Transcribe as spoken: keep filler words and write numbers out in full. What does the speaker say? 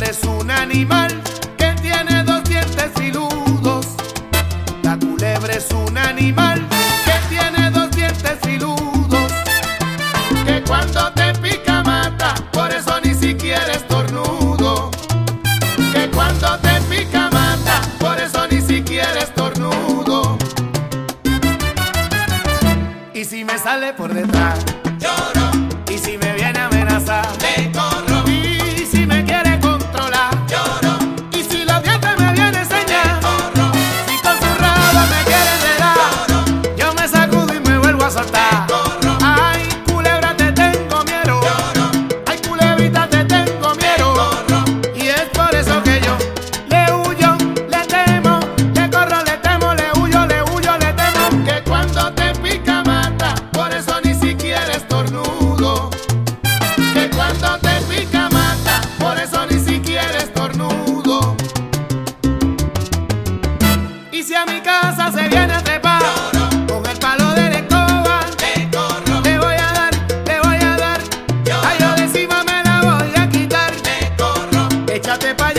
es un animal que tiene dos dientes filudos. La culebra es un animal que tiene dos dientes filudos, que cuando te pica mata, por eso ni siquiera estornudo. Que cuando te pica mata, por eso ni siquiera estornudo. Y si me sale por detrás, lloro. y si me viene a amenazar, Le corro. y si me quiere controlar, Lloro. y si los dientes me viene a enseñar, Corro. si con su rabo me quiere enredar, Lloro. yo me sacudo y me vuelvo a soltar. Corro. Ay, culebra, te tengo miedo. Lloro. Ay, culebrita, te tengo miedo. Corro. Y es por eso que yo le huyo, le temo, le corro, le temo, le huyo, le huyo, le temo. Que cuando te pica mata, por eso ni siquiera estornudo. Que cuando te pica mata, por eso ni siquiera estornudo. Y si a mi casa se viene a trepar, Lloro. con el palo de la escoba, Le corro. le voy a dar, le voy a dar. Lloro. Ay, yo de encima me la voy a quitar. Le corro. Échate pa' allá.